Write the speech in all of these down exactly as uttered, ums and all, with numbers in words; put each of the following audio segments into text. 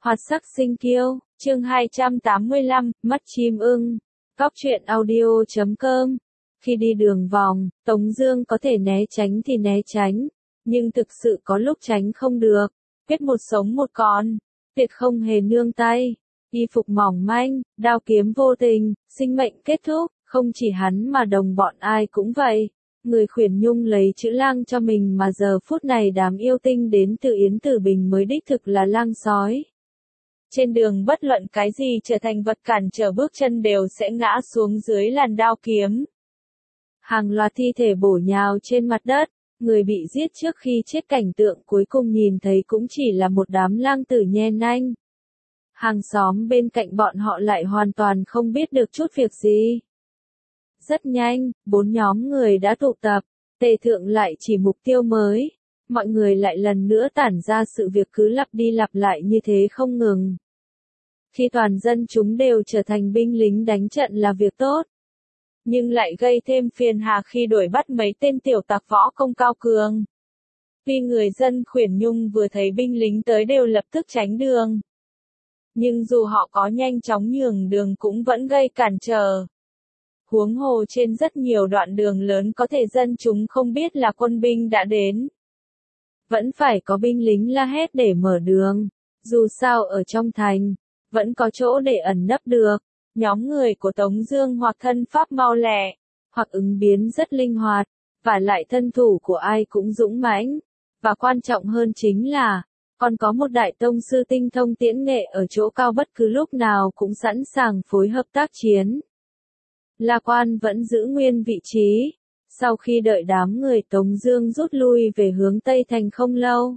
Hoạt sắc sinh kiêu, chương hai trăm tám mươi lăm, mắt chim ưng. Góc truyện audio chấm com. Khi đi đường vòng, Tống Dương có thể né tránh thì né tránh, nhưng thực sự có lúc tránh không được. Quyết một sống một còn, tuyệt không hề nương tay. Y phục mỏng manh, đao kiếm vô tình, sinh mệnh kết thúc. Không chỉ hắn mà đồng bọn ai cũng vậy. Người khuyển nhung lấy chữ lang cho mình mà giờ phút này đám yêu tinh đến từ Yến Tử Bình mới đích thực là lang sói. Trên đường bất luận cái gì trở thành vật cản trở bước chân đều sẽ ngã xuống dưới làn đao kiếm. Hàng loạt thi thể bổ nhào trên mặt đất, người bị giết trước khi chết cảnh tượng cuối cùng nhìn thấy cũng chỉ là một đám lang tử nhe nanh. Hàng xóm bên cạnh bọn họ lại hoàn toàn không biết được chút việc gì. Rất nhanh, bốn nhóm người đã tụ tập, Tề Thượng lại chỉ mục tiêu mới. Mọi người lại lần nữa tản ra sự việc cứ lặp đi lặp lại như thế không ngừng. Khi toàn dân chúng đều trở thành binh lính đánh trận là việc tốt. Nhưng lại gây thêm phiền hà khi đuổi bắt mấy tên tiểu tặc võ công cao cường. Tuy người dân khuyển nhung vừa thấy binh lính tới đều lập tức tránh đường. Nhưng dù họ có nhanh chóng nhường đường cũng vẫn gây cản trở. Huống hồ trên rất nhiều đoạn đường lớn có thể dân chúng không biết là quân binh đã đến. Vẫn phải có binh lính la hét để mở đường. Dù sao ở trong thành, vẫn có chỗ để ẩn nấp được. Nhóm người của Tống Dương hoặc thân pháp mau lẹ, hoặc ứng biến rất linh hoạt, và lại thân thủ của ai cũng dũng mãnh. Và quan trọng hơn chính là, còn có một đại tông sư tinh thông tiễn nghệ ở chỗ cao bất cứ lúc nào cũng sẵn sàng phối hợp tác chiến. La Quan vẫn giữ nguyên vị trí. Sau khi đợi đám người Tống Dương rút lui về hướng Tây Thành không lâu,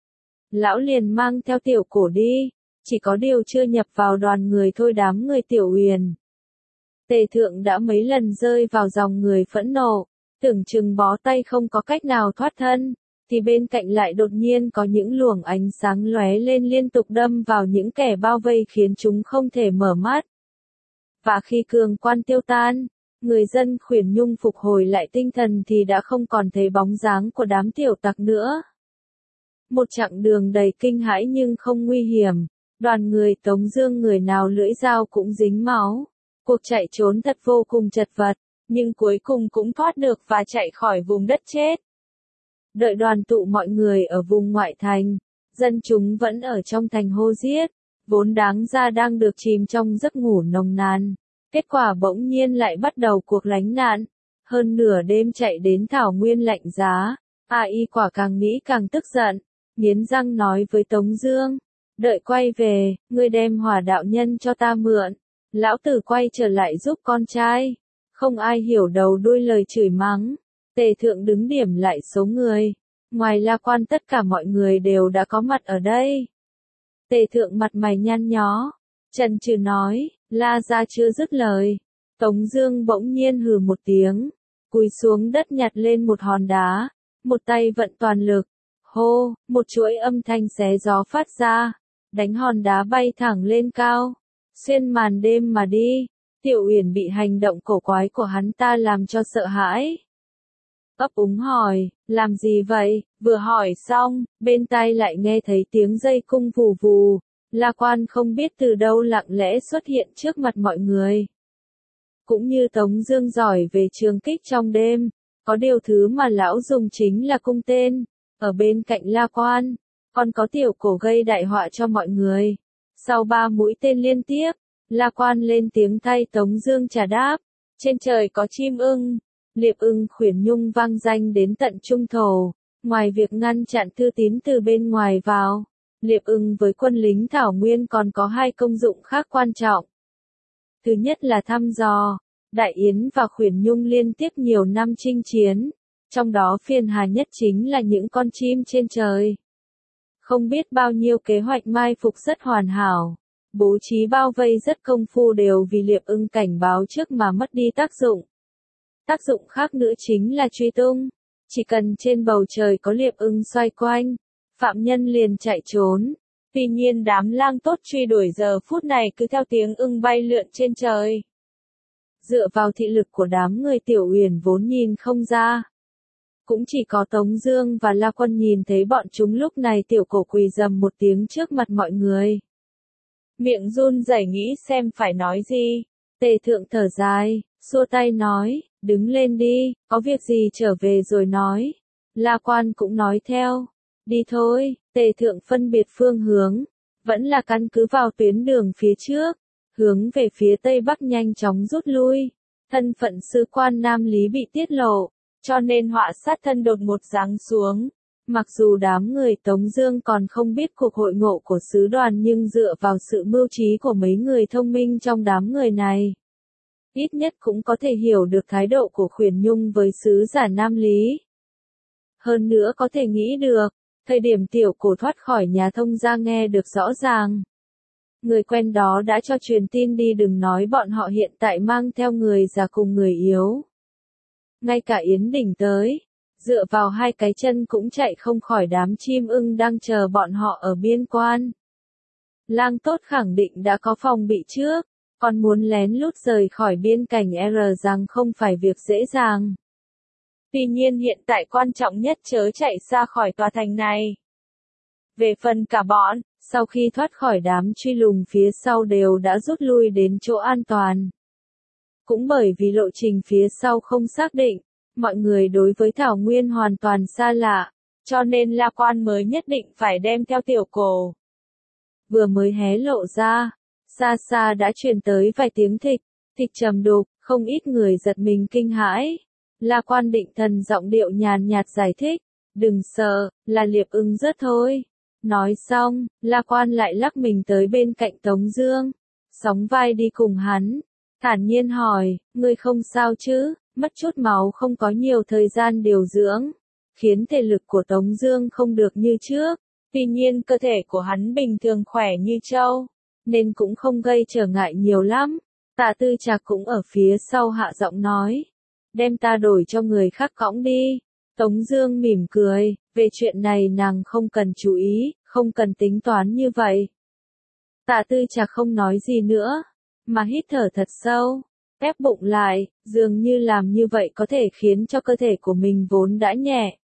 lão liền mang theo Tiểu Cổ đi, chỉ có điều chưa nhập vào đoàn người thôi. Đám người Tiểu Uyển, Tề Thượng đã mấy lần rơi vào dòng người phẫn nộ, tưởng chừng bó tay không có cách nào thoát thân, thì bên cạnh lại đột nhiên có những luồng ánh sáng lóe lên liên tục đâm vào những kẻ bao vây khiến chúng không thể mở mắt. Và khi cường quan tiêu tan, người dân khuyển nhung phục hồi lại tinh thần thì đã không còn thấy bóng dáng của đám tiểu tặc nữa. Một chặng đường đầy kinh hãi nhưng không nguy hiểm, đoàn người Tống Dương người nào lưỡi dao cũng dính máu. Cuộc chạy trốn thật vô cùng chật vật, nhưng cuối cùng cũng thoát được và chạy khỏi vùng đất chết. Đợi đoàn tụ mọi người ở vùng ngoại thành, dân chúng vẫn ở trong thành hô giết, vốn đáng ra đang được chìm trong giấc ngủ nồng nàn. Kết quả bỗng nhiên lại bắt đầu cuộc lánh nạn, hơn nửa đêm chạy đến thảo nguyên lạnh giá. A Y quả càng nghĩ càng tức giận, nghiến răng nói với Tống Dương, đợi quay về, ngươi đem Hỏa đạo nhân cho ta mượn. Lão tử quay trở lại giúp con trai. Không ai hiểu đầu đuôi lời chửi mắng. Tề Thượng đứng điểm lại số người. Ngoài La Quan tất cả mọi người đều đã có mặt ở đây. Tề Thượng mặt mày nhăn nhó, chần chừ nói, La gia chưa dứt lời. Tống Dương bỗng nhiên hừ một tiếng, cúi xuống đất nhặt lên một hòn đá, một tay vận toàn lực, hô, một chuỗi âm thanh xé gió phát ra, đánh hòn đá bay thẳng lên cao, xuyên màn đêm mà đi. Tiểu Uyển bị hành động cổ quái của hắn ta làm cho sợ hãi, ấp úng hỏi, làm gì vậy? Vừa hỏi xong, bên tai lại nghe thấy tiếng dây cung vù vù. La Quan không biết từ đâu lặng lẽ xuất hiện trước mặt mọi người. Cũng như Tống Dương giỏi về trường kích trong đêm, có điều thứ mà lão dùng chính là cung tên. Ở bên cạnh La Quan, còn có Tiểu Cổ gây đại họa cho mọi người. Sau ba mũi tên liên tiếp, La Quan lên tiếng thay Tống Dương trả đáp. Trên trời có chim ưng, Liệp Ưng khuyển nhung vang danh đến tận trung thổ. Ngoài việc ngăn chặn thư tín từ bên ngoài vào, Liệp Ưng với quân lính thảo nguyên còn có hai công dụng khác quan trọng. Thứ nhất là thăm dò. Đại Yến và khuyển nhung liên tiếp nhiều năm chinh chiến, trong đó phiền hà nhất chính là những con chim trên trời. Không biết bao nhiêu kế hoạch mai phục rất hoàn hảo, bố trí bao vây rất công phu đều vì Liệp Ưng cảnh báo trước mà mất đi tác dụng. Tác dụng khác nữa chính là truy tung. Chỉ cần trên bầu trời có Liệp Ưng xoay quanh, phạm nhân liền chạy trốn. Tuy nhiên đám lang tốt truy đuổi giờ phút này cứ theo tiếng ưng bay lượn trên trời. Dựa vào thị lực của đám người Tiểu Uyển vốn nhìn không ra. Cũng chỉ có Tống Dương và La Quân nhìn thấy bọn chúng lúc này. Tiểu Cổ quỳ rầm một tiếng trước mặt mọi người. miệng run rẩy nghĩ xem phải nói gì. Tề thượng thở dài, xua tay nói, đứng lên đi, có việc gì trở về rồi nói. La Quan cũng nói theo, đi thôi. Tề thượng phân biệt phương hướng, vẫn là căn cứ vào tuyến đường phía trước, hướng về phía tây bắc nhanh chóng rút lui. Thân phận sứ quan Nam Lý bị tiết lộ, cho nên họa sát thân đột một giáng xuống. Mặc dù đám người Tống Dương còn không biết cuộc hội ngộ của sứ đoàn, nhưng dựa vào sự mưu trí của mấy người thông minh trong đám người này, ít nhất cũng có thể hiểu được thái độ của Khuyển Nhung với sứ giả Nam Lý. Hơn nữa có thể nghĩ được, thời điểm tiểu cổ thoát khỏi nhà thông gia nghe được rõ ràng. Người quen đó đã cho truyền tin đi, đừng nói bọn họ hiện tại mang theo người già cùng người yếu. Ngay cả Yến Đình tới, dựa vào hai cái chân cũng chạy không khỏi đám chim ưng đang chờ bọn họ ở biên quan. Lang Tốt khẳng định đã có phòng bị trước, còn muốn lén lút rời khỏi biên cảnh R rằng không phải việc dễ dàng. Tuy nhiên hiện tại quan trọng nhất chớ chạy ra khỏi tòa thành này. Về phần cả bọn, sau khi thoát khỏi đám truy lùng phía sau đều đã rút lui đến chỗ an toàn. Cũng bởi vì lộ trình phía sau không xác định, mọi người đối với Thảo Nguyên hoàn toàn xa lạ, cho nên La Quan mới nhất định phải đem theo tiểu cổ. Vừa mới hé lộ ra, xa xa đã truyền tới vài tiếng thịch, thịch trầm đục, không ít người giật mình kinh hãi. La Quan định thần giọng điệu nhàn nhạt giải thích, đừng sợ, là liệp ưng rớt thôi. Nói xong, La Quan lại lắc mình tới bên cạnh Tống Dương, sóng vai đi cùng hắn, thản nhiên hỏi, ngươi không sao chứ? Mất chút máu không có nhiều thời gian điều dưỡng, khiến thể lực của Tống Dương không được như trước. Tuy nhiên cơ thể của hắn bình thường khỏe như trâu, nên cũng không gây trở ngại nhiều lắm. Tạ Tư Trạc cũng ở phía sau hạ giọng nói, đem ta đổi cho người khác cõng đi. Tống Dương mỉm cười, về chuyện này nàng không cần chú ý, không cần tính toán như vậy. Tạ Tư Trạc không nói gì nữa, mà hít thở thật sâu, ép bụng lại, dường như làm như vậy có thể khiến cho cơ thể của mình vốn đã nhẹ,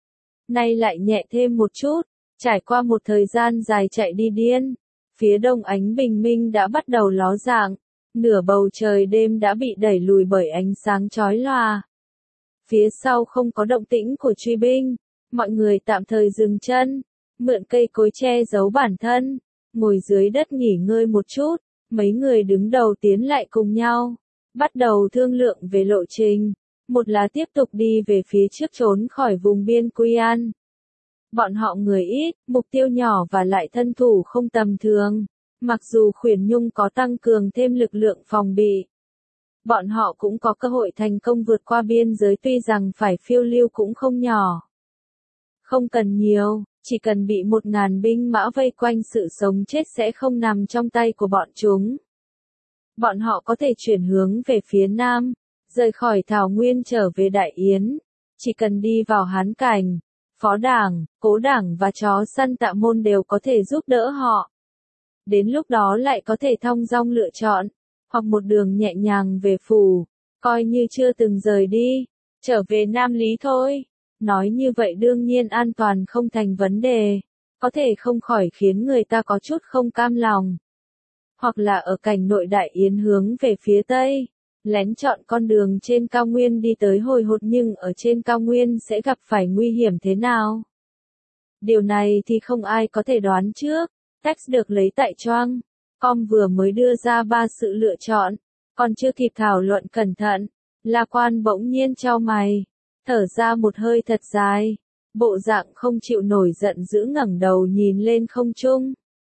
nay lại nhẹ thêm một chút. Trải qua một thời gian dài chạy đi điên, phía đông ánh bình minh đã bắt đầu ló dạng, nửa bầu trời đêm đã bị đẩy lùi bởi ánh sáng chói lòa. Phía sau không có động tĩnh của truy binh, mọi người tạm thời dừng chân, mượn cây cối che giấu bản thân, ngồi dưới đất nghỉ ngơi một chút. Mấy người đứng đầu tiến lại cùng nhau, bắt đầu thương lượng về lộ trình. Một là tiếp tục đi về phía trước trốn khỏi vùng biên Quy An. Bọn họ người ít, mục tiêu nhỏ và lại thân thủ không tầm thường. Mặc dù Khuyển Nhung có tăng cường thêm lực lượng phòng bị, bọn họ cũng có cơ hội thành công vượt qua biên giới, tuy rằng phải phiêu lưu cũng không nhỏ. Không cần nhiều, chỉ cần bị một ngàn binh mã vây quanh, sự sống chết sẽ không nằm trong tay của bọn chúng. Bọn họ có thể chuyển hướng về phía nam, rời khỏi Thảo Nguyên trở về Đại Yến. Chỉ cần đi vào Hán Cảnh, Phó Đảng, Cố Đảng và chó săn Tạ Môn đều có thể giúp đỡ họ. Đến lúc đó lại có thể thong dong lựa chọn, hoặc một đường nhẹ nhàng về phủ, coi như chưa từng rời đi, trở về Nam Lý thôi. Nói như vậy đương nhiên an toàn không thành vấn đề, có thể không khỏi khiến người ta có chút không cam lòng. Hoặc là ở cảnh nội Đại Yến hướng về phía tây, lén chọn con đường trên cao nguyên đi tới hồi hột, nhưng ở trên cao nguyên sẽ gặp phải nguy hiểm thế nào? Điều này thì không ai có thể đoán trước. Text được lấy tại Choang com vừa mới đưa ra ba sự lựa chọn, còn chưa kịp thảo luận cẩn thận, La Quan bỗng nhiên chau mày, thở ra một hơi thật dài, bộ dạng không chịu nổi giận dữ ngẩng đầu nhìn lên không trung.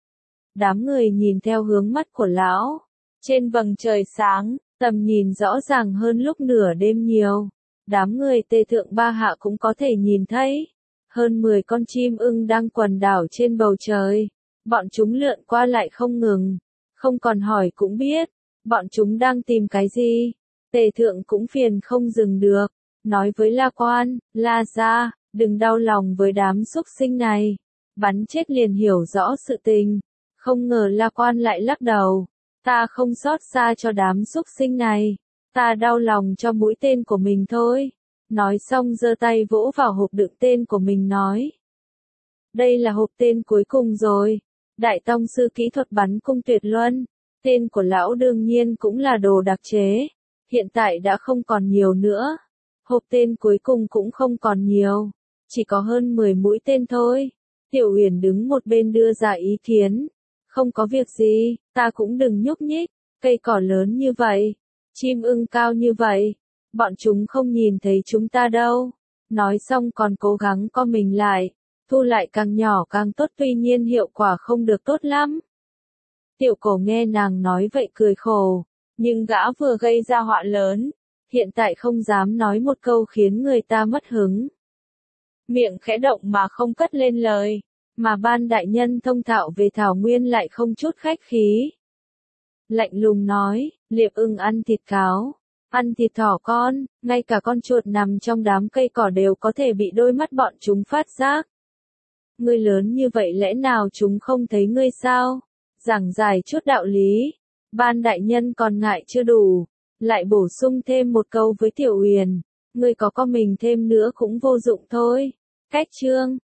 Đám người nhìn theo hướng mắt của lão, trên vầng trời sáng, tầm nhìn rõ ràng hơn lúc nửa đêm nhiều. Đám người Tề thượng ba hạ cũng có thể nhìn thấy, hơn mười con chim ưng đang quần đảo trên bầu trời. Bọn chúng lượn qua lại không ngừng, không còn hỏi cũng biết, bọn chúng đang tìm cái gì. Tề thượng cũng phiền không dừng được, nói với La Quan, La gia, đừng đau lòng với đám súc sinh này, bắn chết liền hiểu rõ sự tình. Không ngờ La Quan lại lắc đầu, ta không xót xa cho đám súc sinh này, ta đau lòng cho mũi tên của mình thôi. Nói xong giơ tay vỗ vào hộp đựng tên của mình nói, đây là hộp tên cuối cùng rồi. Đại tông sư kỹ thuật bắn cung tuyệt luân, tên của lão đương nhiên cũng là đồ đặc chế, hiện tại đã không còn nhiều nữa. Hộp tên cuối cùng cũng không còn nhiều, chỉ có hơn mười mũi tên thôi. Tiểu Uyển đứng một bên đưa ra ý kiến, không có việc gì, ta cũng đừng nhúc nhích, cây cỏ lớn như vậy, chim ưng cao như vậy, bọn chúng không nhìn thấy chúng ta đâu. Nói xong còn cố gắng co mình lại, thu lại càng nhỏ càng tốt, tuy nhiên hiệu quả không được tốt lắm. Tiểu Cổ nghe nàng nói vậy cười khổ, nhưng gã vừa gây ra họa lớn, hiện tại không dám nói một câu khiến người ta mất hứng. Miệng khẽ động mà không cất lên lời, mà Ban đại nhân thông thạo về thảo nguyên lại không chút khách khí. Lạnh lùng nói, Liệp Ưng ăn thịt cáo, ăn thịt thỏ con, ngay cả con chuột nằm trong đám cây cỏ đều có thể bị đôi mắt bọn chúng phát giác. Ngươi lớn như vậy lẽ nào chúng không thấy ngươi sao? Giảng giải chút đạo lý. Ban đại nhân còn ngại chưa đủ, lại bổ sung thêm một câu với Tiểu Uyển, ngươi có co mình thêm nữa cũng vô dụng thôi. Cách chương